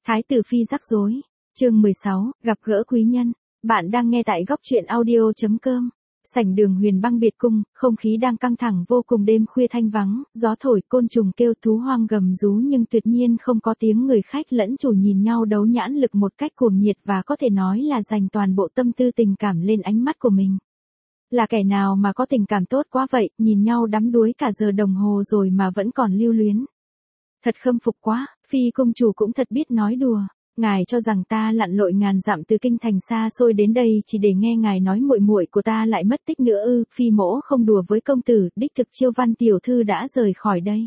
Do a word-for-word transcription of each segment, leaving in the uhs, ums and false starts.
Thái tử phi rắc rối. Chương mười sáu, gặp gỡ quý nhân. Bạn đang nghe tại góc truyện audio chấm com. Sảnh đường Huyền Băng biệt cung, không khí đang căng thẳng vô cùng, đêm khuya thanh vắng, gió thổi, côn trùng kêu, thú hoang gầm rú, nhưng tuyệt nhiên không có tiếng người khách lẫn chủ nhìn nhau đấu nhãn lực một cách cuồng nhiệt và có thể nói là dành toàn bộ tâm tư tình cảm lên ánh mắt của mình. Là kẻ nào mà có tình cảm tốt quá vậy, nhìn nhau đắm đuối cả giờ đồng hồ rồi mà vẫn còn lưu luyến. Thật khâm phục quá, phi công chủ cũng thật biết nói đùa. Ngài cho rằng ta lặn lội ngàn dặm từ kinh thành xa xôi đến đây chỉ để nghe ngài nói muội muội của ta lại mất tích nữa ư? Phi mỗ không đùa với công tử, đích thực Chiêu Văn tiểu thư đã rời khỏi đây.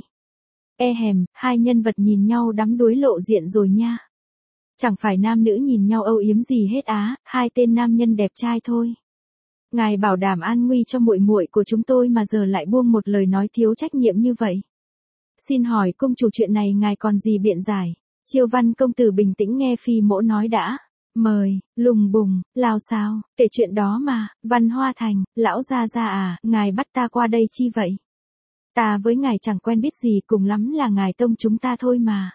E hèm, hai nhân vật nhìn nhau đắm đuối lộ diện rồi nha. Chẳng phải nam nữ nhìn nhau âu yếm gì hết á, hai tên nam nhân đẹp trai thôi. Ngài bảo đảm an nguy cho muội muội của chúng tôi mà giờ lại buông một lời nói thiếu trách nhiệm như vậy. Xin hỏi công chủ, chuyện này ngài còn gì biện giải? Chiêu Văn công tử bình tĩnh nghe phi mỗ nói đã. Mời, lùng bùng, lao sao, kể chuyện đó mà. Văn Hoa Thành, lão gia gia à, ngài bắt ta qua đây chi vậy? Ta với ngài chẳng quen biết gì, cùng lắm là ngài tông chúng ta thôi mà.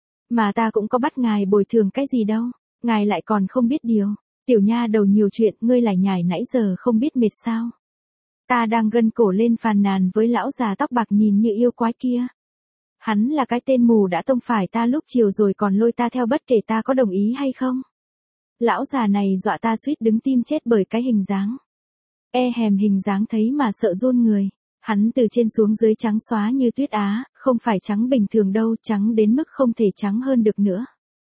Mà ta cũng có bắt ngài bồi thường cái gì đâu, ngài lại còn không biết điều. Tiểu nha đầu nhiều chuyện, ngươi lải nhải nãy giờ không biết mệt sao? Ta đang gân cổ lên phàn nàn với lão già tóc bạc nhìn như yêu quái kia. Hắn là cái tên mù đã tông phải ta lúc chiều rồi còn lôi ta theo bất kể ta có đồng ý hay không. Lão già này dọa ta suýt đứng tim chết bởi cái hình dáng. E hèm, hình dáng thấy mà sợ run người. Hắn từ trên xuống dưới trắng xóa như tuyết á, không phải trắng bình thường đâu, trắng đến mức không thể trắng hơn được nữa.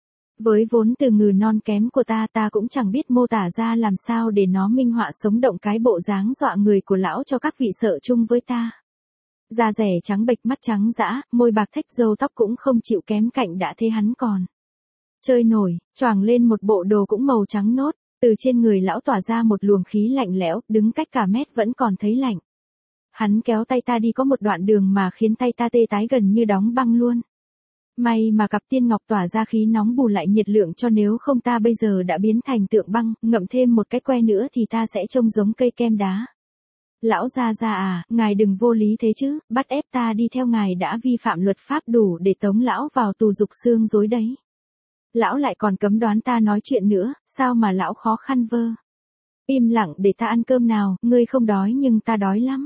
Với vốn từ ngữ non kém của ta, ta cũng chẳng biết mô tả ra làm sao để nó minh họa sống động cái bộ dáng dọa người của lão cho các vị sợ chung với ta. Da rẻ trắng bệch, mắt trắng dã, môi bạc thách, râu tóc cũng không chịu kém cạnh, đã thế hắn còn chơi nổi, choàng lên một bộ đồ cũng màu trắng nốt, từ trên người lão tỏa ra một luồng khí lạnh lẽo, đứng cách cả mét vẫn còn thấy lạnh. Hắn kéo tay ta đi có một đoạn đường mà khiến tay ta tê tái gần như đóng băng luôn. May mà cặp tiên ngọc tỏa ra khí nóng bù lại nhiệt lượng cho, nếu không ta bây giờ đã biến thành tượng băng, ngậm thêm một cái que nữa thì ta sẽ trông giống cây kem đá. Lão gia gia à, ngài đừng vô lý thế chứ, bắt ép ta đi theo ngài đã vi phạm luật pháp đủ để tống lão vào tù dục xương dối đấy. Lão lại còn cấm đoán ta nói chuyện nữa, sao mà lão khó khăn vơ. Im lặng để ta ăn cơm nào, ngươi không đói nhưng ta đói lắm.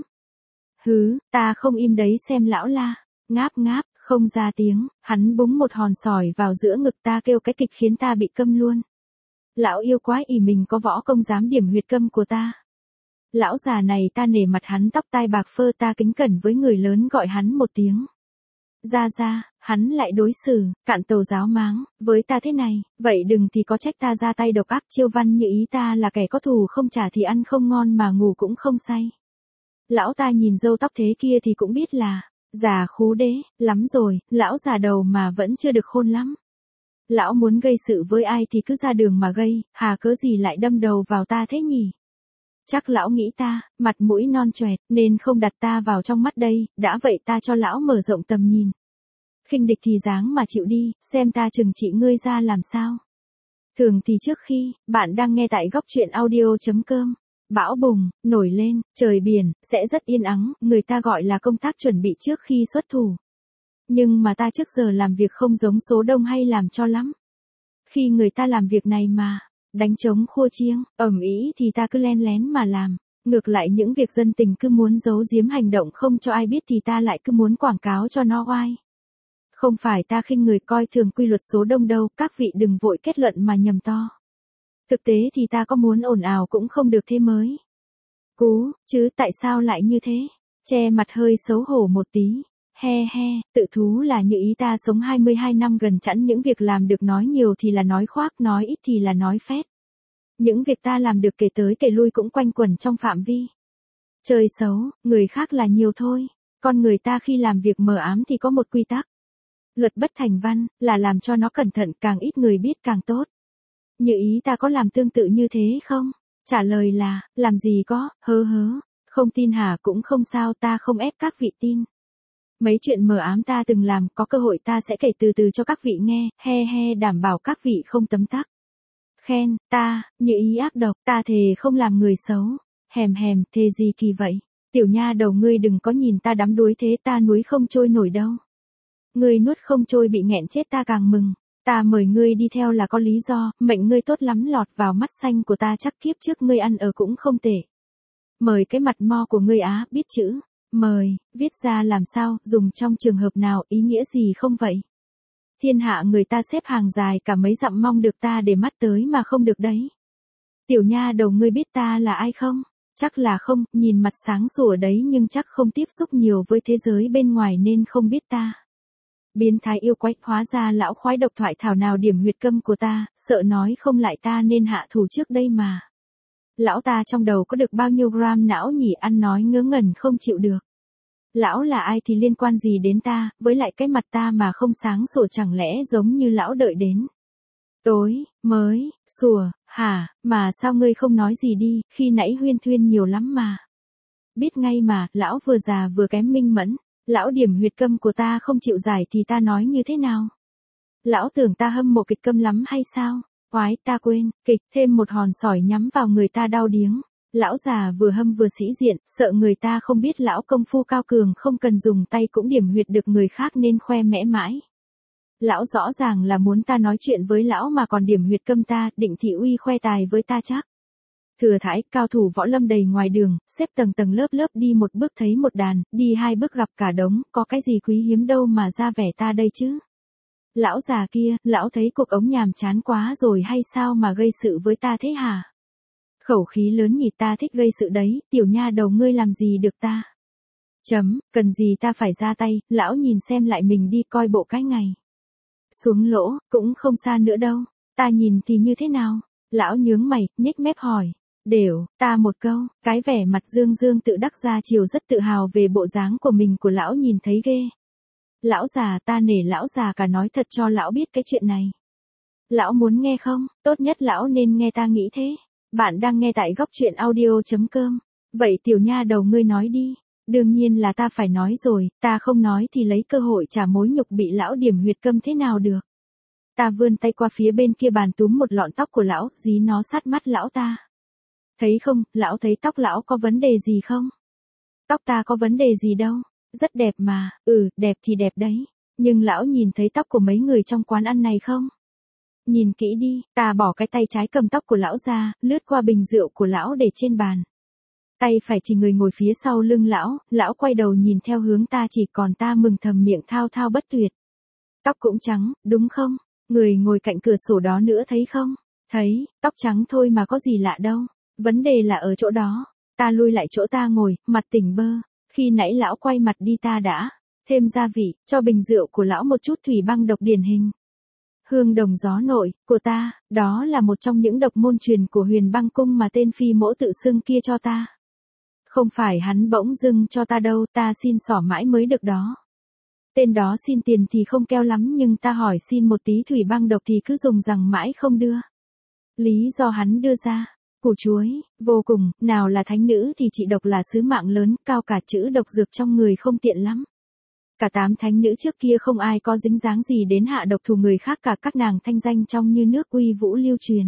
Hứ, ta không im đấy xem lão la. Ngáp ngáp, không ra tiếng, hắn búng một hòn sỏi vào giữa ngực ta, kêu cái kịch khiến ta bị câm luôn. Lão yêu quái ỷ mình có võ công dám điểm huyệt câm của ta. Lão già này ta nể mặt hắn, tóc tai bạc phơ, ta kính cẩn với người lớn gọi hắn một tiếng gia gia, hắn lại đối xử cạn tàu giáo máng với ta thế này, vậy đừng thì có trách ta ra tay độc ác. Chiêu Văn như ý ta là kẻ có thù không trả thì ăn không ngon mà ngủ cũng không say. Lão ta nhìn râu tóc thế kia thì cũng biết là già khú đế lắm rồi, lão già đầu mà vẫn chưa được khôn lắm. Lão muốn gây sự với ai thì cứ ra đường mà gây, hà cớ gì lại đâm đầu vào ta thế nhỉ? Chắc lão nghĩ ta, mặt mũi non choẹt, nên không đặt ta vào trong mắt đây, đã vậy ta cho lão mở rộng tầm nhìn. Khinh địch thì dáng mà chịu đi, xem ta trừng trị ngươi ra làm sao. Thường thì trước khi, bạn đang nghe tại góc truyện audio chấm com, bão bùng, nổi lên, trời biển, sẽ rất yên ắng, người ta gọi là công tác chuẩn bị trước khi xuất thủ. Nhưng mà ta trước giờ làm việc không giống số đông hay làm cho lắm. Khi người ta làm việc này mà đánh trống khua chiêng, ầm ĩ thì ta cứ len lén mà làm. Ngược lại những việc dân tình cứ muốn giấu giếm hành động không cho ai biết thì ta lại cứ muốn quảng cáo cho nó oai. Không phải ta khinh người coi thường quy luật số đông đâu, các vị đừng vội kết luận mà nhầm to. Thực tế thì ta có muốn ồn ào cũng không được thế mới. Cú, chứ tại sao lại như thế? Che mặt hơi xấu hổ một tí. He he, tự thú là như ý ta sống hai mươi hai năm gần chẵn, những việc làm được nói nhiều thì là nói khoác, nói ít thì là nói phét. Những việc ta làm được kể tới kể lui cũng quanh quẩn trong phạm vi chơi xấu, người khác là nhiều thôi. Con người ta khi làm việc mờ ám thì có một quy tắc. Luật bất thành văn, là làm cho nó cẩn thận, càng ít người biết càng tốt. Như ý ta có làm tương tự như thế không? Trả lời là, làm gì có, hớ hớ. Không tin hả? Cũng không sao, ta không ép các vị tin. Mấy chuyện mờ ám ta từng làm, có cơ hội ta sẽ kể từ từ cho các vị nghe, he he, đảm bảo các vị không tấm tắc. Khen, ta, như ý ác độc, ta thề không làm người xấu. Hèm hèm, thề gì kỳ vậy? Tiểu nha đầu ngươi đừng có nhìn ta đắm đuối thế, ta núi không trôi nổi đâu. Ngươi nuốt không trôi bị nghẹn chết ta càng mừng. Ta mời ngươi đi theo là có lý do, mệnh ngươi tốt lắm lọt vào mắt xanh của ta chắc kiếp trước ngươi ăn ở cũng không tệ. Mời cái mặt mo của ngươi á, biết chữ, mời, viết ra làm sao, dùng trong trường hợp nào, ý nghĩa gì không vậy? Thiên hạ người ta xếp hàng dài cả mấy dặm mong được ta để mắt tới mà không được đấy. Tiểu nha đầu ngươi biết ta là ai không? Chắc là không, nhìn mặt sáng sủa đấy nhưng chắc không tiếp xúc nhiều với thế giới bên ngoài nên không biết ta. Biến thái yêu quái, hóa ra lão khoái độc thoại thảo nào điểm huyệt câm của ta, sợ nói không lại ta nên hạ thủ trước đây mà. Lão ta trong đầu có được bao nhiêu gram não nhỉ, ăn nói ngớ ngẩn không chịu được. Lão là ai thì liên quan gì đến ta, với lại cái mặt ta mà không sáng sủa chẳng lẽ giống như lão đợi đến. Tối, mới, sủa, hả, mà sao ngươi không nói gì đi, khi nãy huyên thuyên nhiều lắm mà. Biết ngay mà, lão vừa già vừa kém minh mẫn, lão điểm huyệt câm của ta không chịu giải thì ta nói như thế nào? Lão tưởng ta hâm mộ kịch câm lắm hay sao? Oái, ta quên, kịch, thêm một hòn sỏi nhắm vào người ta đau điếng. Lão già vừa hâm vừa sĩ diện, sợ người ta không biết lão công phu cao cường không cần dùng tay cũng điểm huyệt được người khác nên khoe mẽ mãi. Lão rõ ràng là muốn ta nói chuyện với lão mà còn điểm huyệt câm ta, định thị uy khoe tài với ta chắc. Thừa thãi, cao thủ võ lâm đầy ngoài đường, xếp tầng tầng lớp lớp đi một bước thấy một đàn, đi hai bước gặp cả đống, có cái gì quý hiếm đâu mà ra vẻ ta đây chứ. Lão già kia, lão thấy cuộc ống nhàm chán quá rồi hay sao mà gây sự với ta thế hả? Khẩu khí lớn nhỉ, ta thích gây sự đấy, tiểu nha đầu ngươi làm gì được ta? Chấm, cần gì ta phải ra tay, lão nhìn xem lại mình đi coi bộ cái ngày. Xuống lỗ, cũng không xa nữa đâu, ta nhìn thì như thế nào? Lão nhướng mày, nhếch mép hỏi. Đều, ta một câu, cái vẻ mặt dương dương tự đắc ra chiều rất tự hào về bộ dáng của mình của lão nhìn thấy ghê. Lão già, ta nể lão già cả nói thật cho lão biết cái chuyện này. Lão muốn nghe không? Tốt nhất lão nên nghe ta nghĩ thế. Bạn đang nghe tại góc truyện audio.com. Vậy tiểu nha đầu ngươi nói đi. Đương nhiên là ta phải nói rồi, ta không nói thì lấy cơ hội trả mối nhục bị lão điểm huyệt câm thế nào được. Ta vươn tay qua phía bên kia bàn túm một lọn tóc của lão, dí nó sát mắt lão ta. Thấy không, lão thấy tóc lão có vấn đề gì không? Tóc ta có vấn đề gì đâu, rất đẹp mà, ừ, đẹp thì đẹp đấy. Nhưng lão nhìn thấy tóc của mấy người trong quán ăn này không? Nhìn kỹ đi, ta bỏ cái tay trái cầm tóc của lão ra, lướt qua bình rượu của lão để trên bàn. Tay phải chỉ người ngồi phía sau lưng lão, lão quay đầu nhìn theo hướng ta chỉ còn ta mừng thầm miệng thao thao bất tuyệt. Tóc cũng trắng, đúng không? Người ngồi cạnh cửa sổ đó nữa thấy không? Thấy, tóc trắng thôi mà có gì lạ đâu. Vấn đề là ở chỗ đó. Ta lui lại chỗ ta ngồi, mặt tỉnh bơ. Khi nãy lão quay mặt đi ta đã thêm gia vị, cho bình rượu của lão một chút thủy băng độc điển hình. Hương đồng gió nội, của ta, đó là một trong những độc môn truyền của Huyền Băng Cung mà tên phi mỗ tự xưng kia cho ta. Không phải hắn bỗng dưng cho ta đâu, ta xin xỏ mãi mới được đó. Tên đó xin tiền thì không keo lắm nhưng ta hỏi xin một tí thủy băng độc thì cứ dùng rằng mãi không đưa. Lý do hắn đưa ra, củ chuối, vô cùng, nào là thánh nữ thì chị độc là sứ mạng lớn, cao cả chữ độc dược trong người không tiện lắm. Cả tám thánh nữ trước kia không ai có dính dáng gì đến hạ độc thù người khác cả, các nàng thanh danh trong như nước uy vũ lưu truyền.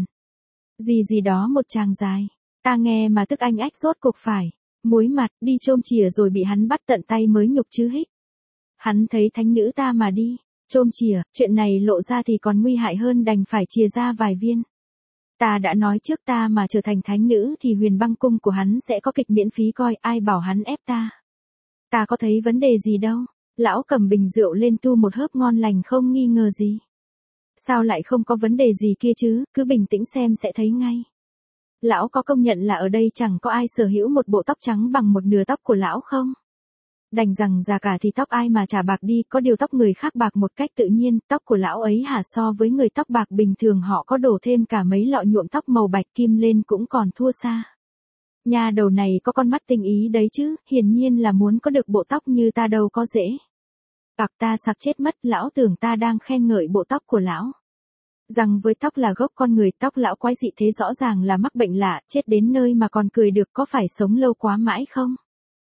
Gì gì đó một tràng dài, ta nghe mà tức anh ách rốt cuộc phải, muối mặt, đi chôm chìa rồi bị hắn bắt tận tay mới nhục chứ hích. Hắn thấy thánh nữ ta mà đi, chôm chìa, chuyện này lộ ra thì còn nguy hại hơn đành phải chìa ra vài viên. Ta đã nói trước ta mà trở thành thánh nữ thì Huyền Băng Cung của hắn sẽ có kịch miễn phí coi, ai bảo hắn ép ta. Ta có thấy vấn đề gì đâu. Lão cầm bình rượu lên tu một hớp ngon lành không nghi ngờ gì. Sao lại không có vấn đề gì kia chứ, cứ bình tĩnh xem sẽ thấy ngay. Lão có công nhận là ở đây chẳng có ai sở hữu một bộ tóc trắng bằng một nửa tóc của lão không? Đành rằng già cả thì tóc ai mà trả bạc đi, có điều tóc người khác bạc một cách tự nhiên, tóc của lão ấy hả, so với người tóc bạc bình thường họ có đổ thêm cả mấy lọ nhuộm tóc màu bạch kim lên cũng còn thua xa. Nhà đầu này có con mắt tinh ý đấy chứ, hiển nhiên là muốn có được bộ tóc như ta đâu có dễ. Bạc ta sặc chết mất, lão tưởng ta đang khen ngợi bộ tóc của lão. Rằng với tóc là gốc con người, tóc lão quái dị thế rõ ràng là mắc bệnh lạ, chết đến nơi mà còn cười được, có phải sống lâu quá mãi không?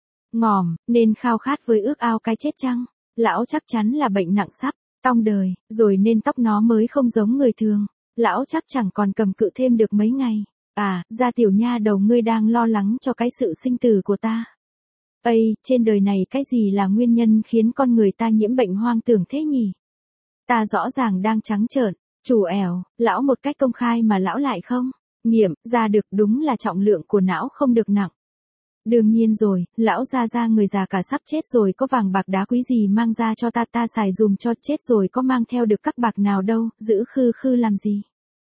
Ngòm, nên khao khát với ước ao cái chết chăng? Lão chắc chắn là bệnh nặng sắp tong đời, rồi nên tóc nó mới không giống người thường. Lão chắc chẳng còn cầm cự thêm được mấy ngày. À, ra tiểu nha đầu ngươi đang lo lắng cho cái sự sinh tử của ta. Ây, trên đời này cái gì là nguyên nhân khiến con người ta nhiễm bệnh hoang tưởng thế nhỉ? Ta rõ ràng đang trắng trợn, Chủ ẻo, lão một cách công khai mà lão lại không nghiệm ra được, đúng là trọng lượng của não không được nặng. Đương nhiên rồi, lão ra ra người già cả sắp chết rồi, có vàng bạc đá quý gì mang ra cho ta, ta xài dùm cho, chết rồi có mang theo được các bạc nào đâu, giữ khư khư làm gì.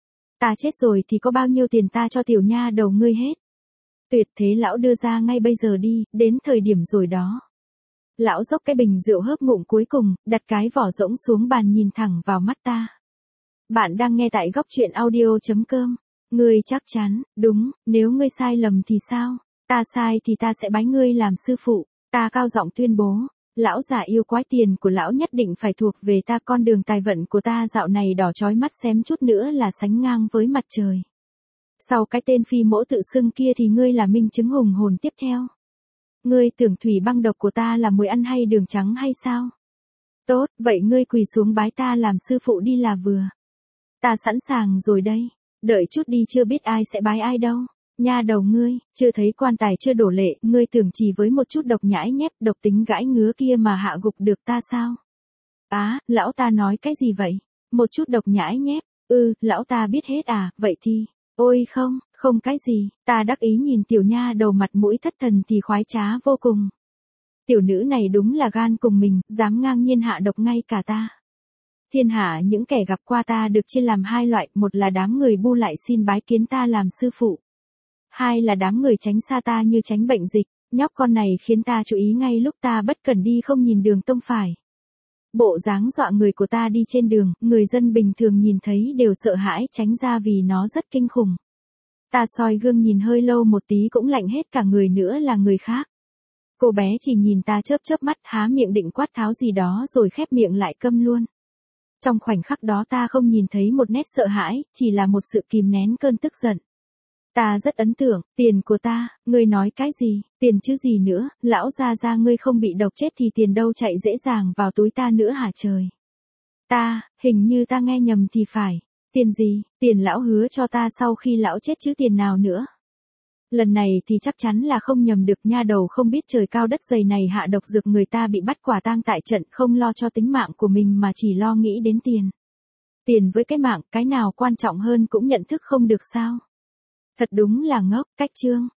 Ta chết rồi thì có bao nhiêu tiền ta cho tiểu nha đầu ngươi hết. Tuyệt thế lão đưa ra ngay bây giờ đi, đến thời điểm rồi đó. Lão dốc cái bình rượu hớp ngụm cuối cùng, đặt cái vỏ rỗng xuống bàn nhìn thẳng vào mắt ta. Bạn đang nghe tại góc truyện audio.com. Ngươi chắc chắn, đúng, nếu ngươi sai lầm thì sao? Ta sai thì ta sẽ bái ngươi làm sư phụ. Ta cao giọng tuyên bố. Lão già yêu quái, tiền của lão nhất định phải thuộc về ta, con đường tài vận của ta dạo này đỏ chói mắt xém chút nữa là sánh ngang với mặt trời. Sau cái tên phi mỗ tự xưng kia thì ngươi là minh chứng hùng hồn tiếp theo. Ngươi tưởng thủy băng độc của ta là muối ăn hay đường trắng hay sao? Tốt, vậy ngươi quỳ xuống bái ta làm sư phụ đi là vừa. Ta sẵn sàng rồi đây, đợi chút đi, chưa biết ai sẽ bái ai đâu. Nha đầu ngươi, chưa thấy quan tài chưa đổ lệ, ngươi tưởng chỉ với một chút độc nhãi nhép, độc tính gãi ngứa kia mà hạ gục được ta sao? Á, lão ta nói cái gì vậy? Một chút độc nhãi nhép, ừ, lão ta biết hết à, vậy thì, ôi không, không cái gì, ta đắc ý nhìn tiểu nha đầu mặt mũi thất thần thì khoái trá vô cùng. Tiểu nữ này đúng là gan cùng mình, dám ngang nhiên hạ độc ngay cả ta. Thiên hạ những kẻ gặp qua ta được chia làm hai loại, một là đám người bu lại xin bái kiến ta làm sư phụ. Hai là đám người tránh xa ta như tránh bệnh dịch, nhóc con này khiến ta chú ý ngay lúc ta bất cẩn đi không nhìn đường tông phải. Bộ dáng dọa người của ta đi trên đường, người dân bình thường nhìn thấy đều sợ hãi tránh ra vì nó rất kinh khủng. Ta soi gương nhìn hơi lâu một tí cũng lạnh hết cả người, nữa là người khác. Cô bé chỉ nhìn ta chớp chớp mắt, há miệng định quát tháo gì đó rồi khép miệng lại câm luôn. Trong khoảnh khắc đó ta không nhìn thấy một nét sợ hãi, chỉ là một sự kìm nén cơn tức giận. Ta rất ấn tượng, tiền của ta, ngươi nói cái gì, tiền chứ gì nữa, lão gia gia ngươi không bị độc chết thì tiền đâu chạy dễ dàng vào túi ta nữa hả trời. Ta, hình như ta nghe nhầm thì phải, tiền gì, tiền lão hứa cho ta sau khi lão chết chứ tiền nào nữa. Lần này thì chắc chắn là không nhầm được, nha đầu không biết trời cao đất dày này hạ độc dược người ta bị bắt quả tang tại trận, không lo cho tính mạng của mình mà chỉ lo nghĩ đến tiền. Tiền với cái mạng, cái nào quan trọng hơn cũng nhận thức không được sao. Thật đúng là ngốc, cách chương.